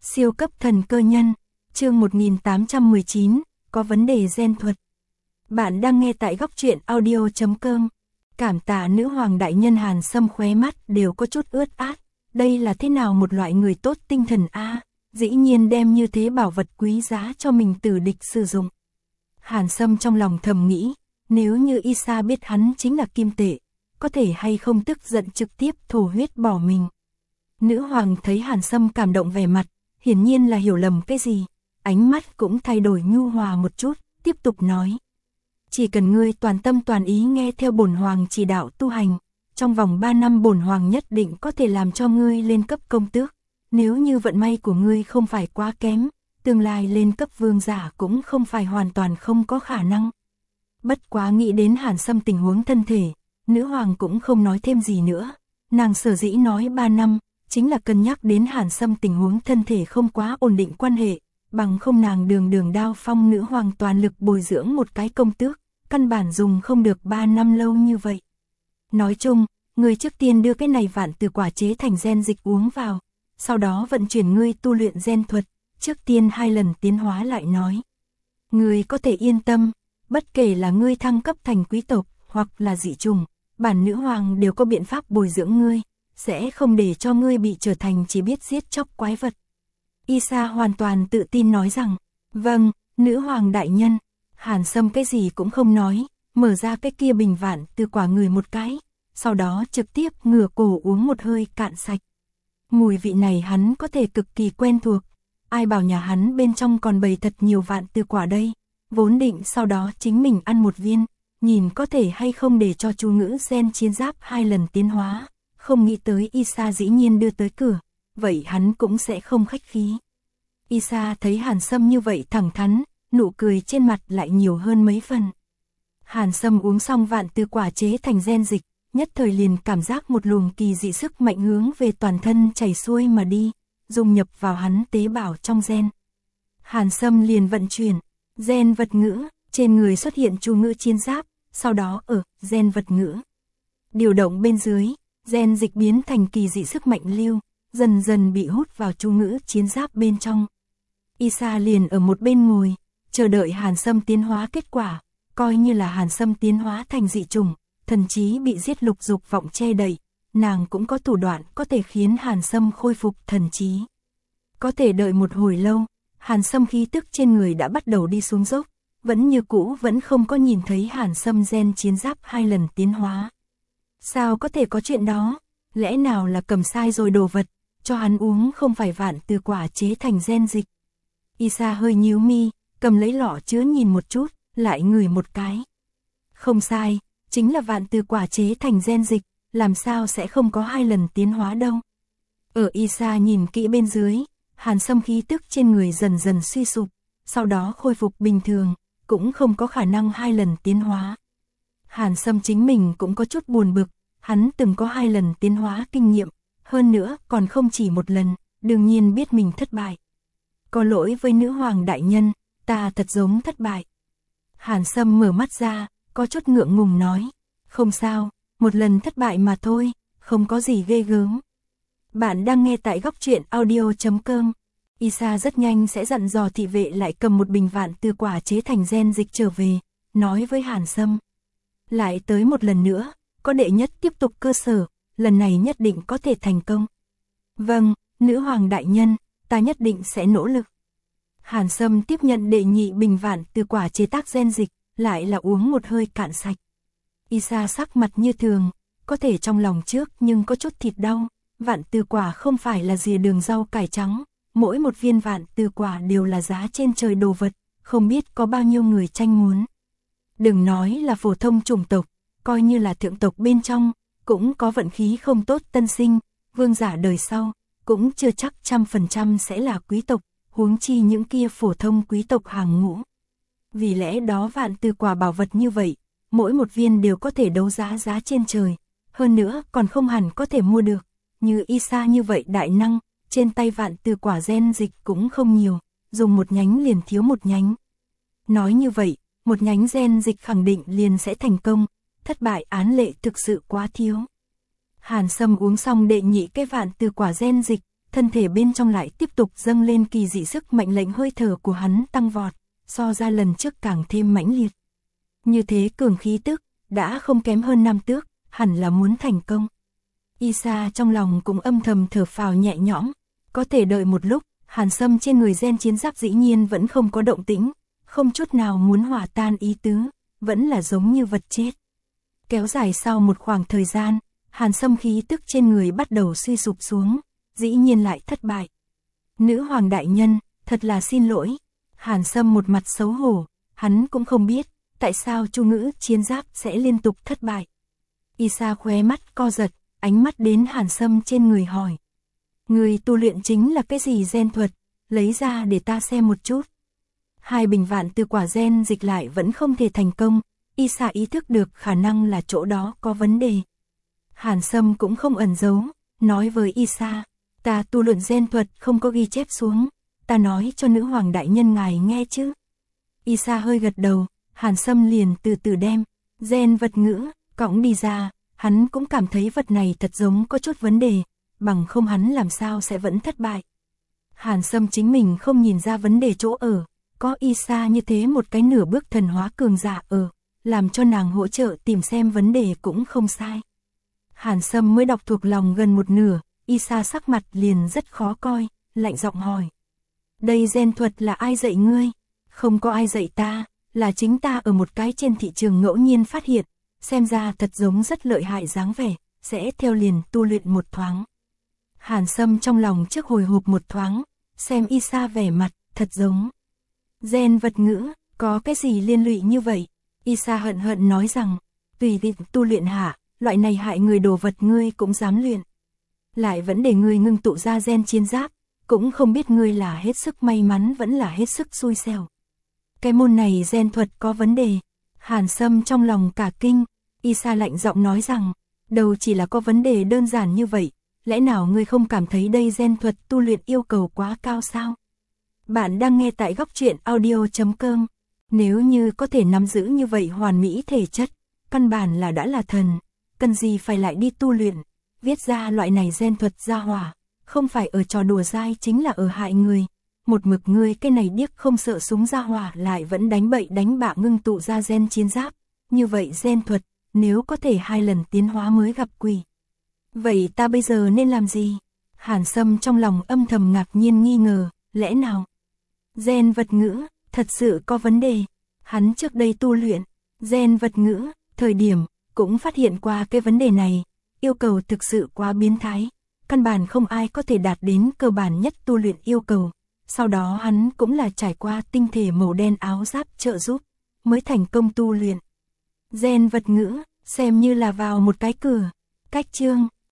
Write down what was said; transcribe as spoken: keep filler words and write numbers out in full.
Siêu cấp thần cơ nhân, chương một nghìn tám trăm mười chín, có vấn đề gen thuật. Bạn đang nghe tại góc truyện audio chấm com. Cảm tạ nữ hoàng đại nhân. Hàn Sâm khóe mắt đều có chút ướt át. Đây là thế nào một loại người tốt tinh thần a, dĩ nhiên đem như thế bảo vật quý giá cho mình tử địch sử dụng. Hàn Sâm trong lòng thầm nghĩ, nếu như Isa biết hắn chính là kim tệ, có thể hay không tức giận trực tiếp thổ huyết bỏ mình. Nữ hoàng thấy Hàn Sâm cảm động vẻ mặt, hiển nhiên là hiểu lầm cái gì, ánh mắt cũng thay đổi nhu hòa một chút, tiếp tục nói. Chỉ cần ngươi toàn tâm toàn ý nghe theo bổn hoàng chỉ đạo tu hành, trong vòng ba năm bổn hoàng nhất định có thể làm cho ngươi lên cấp công tước. Nếu như vận may của ngươi không phải quá kém, tương lai lên cấp vương giả cũng không phải hoàn toàn không có khả năng. Bất quá nghĩ đến Hàn Sâm tình huống thân thể, nữ hoàng cũng không nói thêm gì nữa. Nàng sở dĩ nói ba năm, chính là cân nhắc đến Hàn Sâm tình huống thân thể không quá ổn định quan hệ, bằng không nàng đường đường đao phong nữ hoàng toàn lực bồi dưỡng một cái công tước, căn bản dùng không được ba năm lâu như vậy. Nói chung, ngươi trước tiên đưa cái này vạn từ quả chế thành gen dịch uống vào, sau đó vận chuyển ngươi tu luyện gen thuật, trước tiên hai lần tiến hóa lại nói. Ngươi có thể yên tâm, bất kể là ngươi thăng cấp thành quý tộc hoặc là dị trùng, bản nữ hoàng đều có biện pháp bồi dưỡng ngươi, sẽ không để cho ngươi bị trở thành chỉ biết giết chóc quái vật. Isa hoàn toàn tự tin nói rằng, vâng, nữ hoàng đại nhân. Hàn Sâm cái gì cũng không nói, mở ra cái kia bình vạn từ quả người một cái, sau đó trực tiếp ngửa cổ uống một hơi cạn sạch. Mùi vị này hắn có thể cực kỳ quen thuộc, ai bảo nhà hắn bên trong còn bày thật nhiều vạn từ quả đây, vốn định sau đó chính mình ăn một viên, nhìn có thể hay không để cho chú ngữ gen chiến giáp hai lần tiến hóa, không nghĩ tới Isa dĩ nhiên đưa tới cửa, vậy hắn cũng sẽ không khách khí. Isa thấy Hàn Sâm như vậy thẳng thắn, nụ cười trên mặt lại nhiều hơn mấy phần. Hàn Sâm uống xong vạn từ quả chế thành gen dịch, nhất thời liền cảm giác một luồng kỳ dị sức mạnh hướng về toàn thân chảy xuôi mà đi, dung nhập vào hắn tế bào trong gen. Hàn Sâm liền vận chuyển, gen vật ngữ, trên người xuất hiện chú ngữ chiến giáp, sau đó ở gen vật ngữ. Điều động bên dưới, gen dịch biến thành kỳ dị sức mạnh lưu, dần dần bị hút vào chú ngữ chiến giáp bên trong. Isa liền ở một bên ngồi, chờ đợi Hàn Sâm tiến hóa kết quả, coi như là Hàn Sâm tiến hóa thành dị trùng, thần trí bị giết lục dục vọng che đậy, nàng cũng có thủ đoạn có thể khiến Hàn Sâm khôi phục thần trí. Có thể đợi một hồi lâu, Hàn Sâm khí tức trên người đã bắt đầu đi xuống dốc, vẫn như cũ vẫn không có nhìn thấy Hàn Sâm gen chiến giáp hai lần tiến hóa. Sao có thể có chuyện đó? Lẽ nào là cầm sai rồi đồ vật, cho hắn uống không phải vạn từ quả chế thành gen dịch? Isa hơi nhíu mi, cầm lấy lọ chứa nhìn một chút, lại ngửi một cái. Không sai, chính là vạn từ quả chế thành gen dịch, làm sao sẽ không có hai lần tiến hóa đâu. Ở Isa nhìn kỹ bên dưới, Hàn Sâm khí tức trên người dần dần suy sụp, sau đó khôi phục bình thường, cũng không có khả năng hai lần tiến hóa. Hàn Sâm chính mình cũng có chút buồn bực, hắn từng có hai lần tiến hóa kinh nghiệm, hơn nữa còn không chỉ một lần, đương nhiên biết mình thất bại. Có lỗi với nữ hoàng đại nhân, ta thật giống thất bại. Hàn Sâm mở mắt ra, có chút ngượng ngùng nói, không sao, một lần thất bại mà thôi, không có gì ghê gớm. Bạn đang nghe tại góc truyện audio chấm com. Isa rất nhanh sẽ dặn dò thị vệ lại cầm một bình vạn từ quả chế thành gen dịch trở về, nói với Hàn Sâm. Lại tới một lần nữa, có đệ nhất tiếp tục cơ sở, lần này nhất định có thể thành công. Vâng, nữ hoàng đại nhân, ta nhất định sẽ nỗ lực. Hàn Sâm tiếp nhận đệ nhị bình vạn từ quả chế tác gen dịch, lại là uống một hơi cạn sạch. Isa sắc mặt như thường, có thể trong lòng trước nhưng có chút thịt đau, vạn từ quả không phải là dìa đường rau cải trắng, mỗi một viên vạn từ quả đều là giá trên trời đồ vật, không biết có bao nhiêu người tranh muốn. Đừng nói là phổ thông chủng tộc, coi như là thượng tộc bên trong, cũng có vận khí không tốt tân sinh, vương giả đời sau, cũng chưa chắc trăm phần trăm sẽ là quý tộc, huống chi những kia phổ thông quý tộc hàng ngũ. Vì lẽ đó vạn từ quả bảo vật như vậy, mỗi một viên đều có thể đấu giá giá trên trời, hơn nữa còn không hẳn có thể mua được, như Isa như vậy đại năng, trên tay vạn từ quả gen dịch cũng không nhiều, dùng một nhánh liền thiếu một nhánh. Nói như vậy, một nhánh gen dịch khẳng định liền sẽ thành công, thất bại án lệ thực sự quá thiếu. Hàn Sâm uống xong đệ nhị cái vạn từ quả gen dịch, thân thể bên trong lại tiếp tục dâng lên kỳ dị sức mạnh, lệnh hơi thở của hắn tăng vọt, so ra lần trước càng thêm mãnh liệt. Như thế cường khí tức, đã không kém hơn năm tước, hẳn là muốn thành công. Isa trong lòng cũng âm thầm thở phào nhẹ nhõm, có thể đợi một lúc, Hàn Sâm trên người gen chiến giáp dĩ nhiên vẫn không có động tĩnh, không chút nào muốn hòa tan ý tứ, vẫn là giống như vật chết. Kéo dài sau một khoảng thời gian, Hàn Sâm khí tức trên người bắt đầu suy sụp xuống, dĩ nhiên lại thất bại. Nữ hoàng đại nhân, thật là xin lỗi. Hàn Sâm một mặt xấu hổ, hắn cũng không biết, tại sao chu ngữ chiến giáp sẽ liên tục thất bại. Isa khóe mắt co giật, ánh mắt đến Hàn Sâm trên người hỏi. Người tu luyện chính là cái gì gen thuật, lấy ra để ta xem một chút. Hai bình vạn từ quả gen dịch lại vẫn không thể thành công, Isa ý thức được khả năng là chỗ đó có vấn đề. Hàn Sâm cũng không ẩn giấu, nói với Isa, ta tu luyện gen thuật không có ghi chép xuống, ta nói cho nữ hoàng đại nhân ngài nghe chứ. Isa hơi gật đầu, Hàn Sâm liền từ từ đem gen vật ngữ cõng đi ra, hắn cũng cảm thấy vật này thật giống có chút vấn đề, bằng không hắn làm sao sẽ vẫn thất bại. Hàn Sâm chính mình không nhìn ra vấn đề chỗ ở, có Isa như thế một cái nửa bước thần hóa cường giả ở, làm cho nàng hỗ trợ tìm xem vấn đề cũng không sai. Hàn Sâm mới đọc thuộc lòng gần một nửa, Isa sắc mặt liền rất khó coi, lạnh giọng hỏi. Đây gen thuật là ai dạy ngươi? Không có ai dạy ta, là chính ta ở một cái trên thị trường ngẫu nhiên phát hiện, xem ra thật giống rất lợi hại dáng vẻ, sẽ theo liền tu luyện một thoáng. Hàn Sâm trong lòng trước hồi hộp một thoáng, xem Isa vẻ mặt, thật giống. Gen vật ngữ, có cái gì liên lụy như vậy? Isa hận hận nói rằng, tùy tiện tu luyện hạ, loại này hại người đồ vật ngươi cũng dám luyện. Lại vẫn để ngươi ngưng tụ ra gen chiến giáp, cũng không biết ngươi là hết sức may mắn vẫn là hết sức xui xẻo. Cái môn này gen thuật có vấn đề. Hàn Sâm trong lòng cả kinh, Isa lạnh giọng nói rằng, đâu chỉ là có vấn đề đơn giản như vậy, lẽ nào ngươi không cảm thấy đây gen thuật tu luyện yêu cầu quá cao sao? Bạn đang nghe tại góc truyện audio chấm com, nếu như có thể nắm giữ như vậy hoàn mỹ thể chất, căn bản là đã là thần, cần gì phải lại đi tu luyện, viết ra loại này gen thuật ra hỏa, không phải ở trò đùa dai chính là ở hại người. Một mực ngươi cái này điếc không sợ súng ra hỏa lại vẫn đánh bậy đánh bạ ngưng tụ ra gen chiến giáp, như vậy gen thuật, nếu có thể hai lần tiến hóa mới gặp quỷ. Vậy ta bây giờ nên làm gì? Hàn Sâm trong lòng âm thầm ngạc nhiên nghi ngờ, lẽ nào? Gen vật ngữ, thật sự có vấn đề. Hắn trước đây tu luyện, gen vật ngữ, thời điểm, cũng phát hiện qua cái vấn đề này, yêu cầu thực sự quá biến thái, căn bản không ai có thể đạt đến cơ bản nhất tu luyện yêu cầu. Sau đó hắn cũng là trải qua tinh thể màu đen áo giáp trợ giúp, mới thành công tu luyện. Gen vật ngữ, xem như là vào một cái cửa. Cách chương,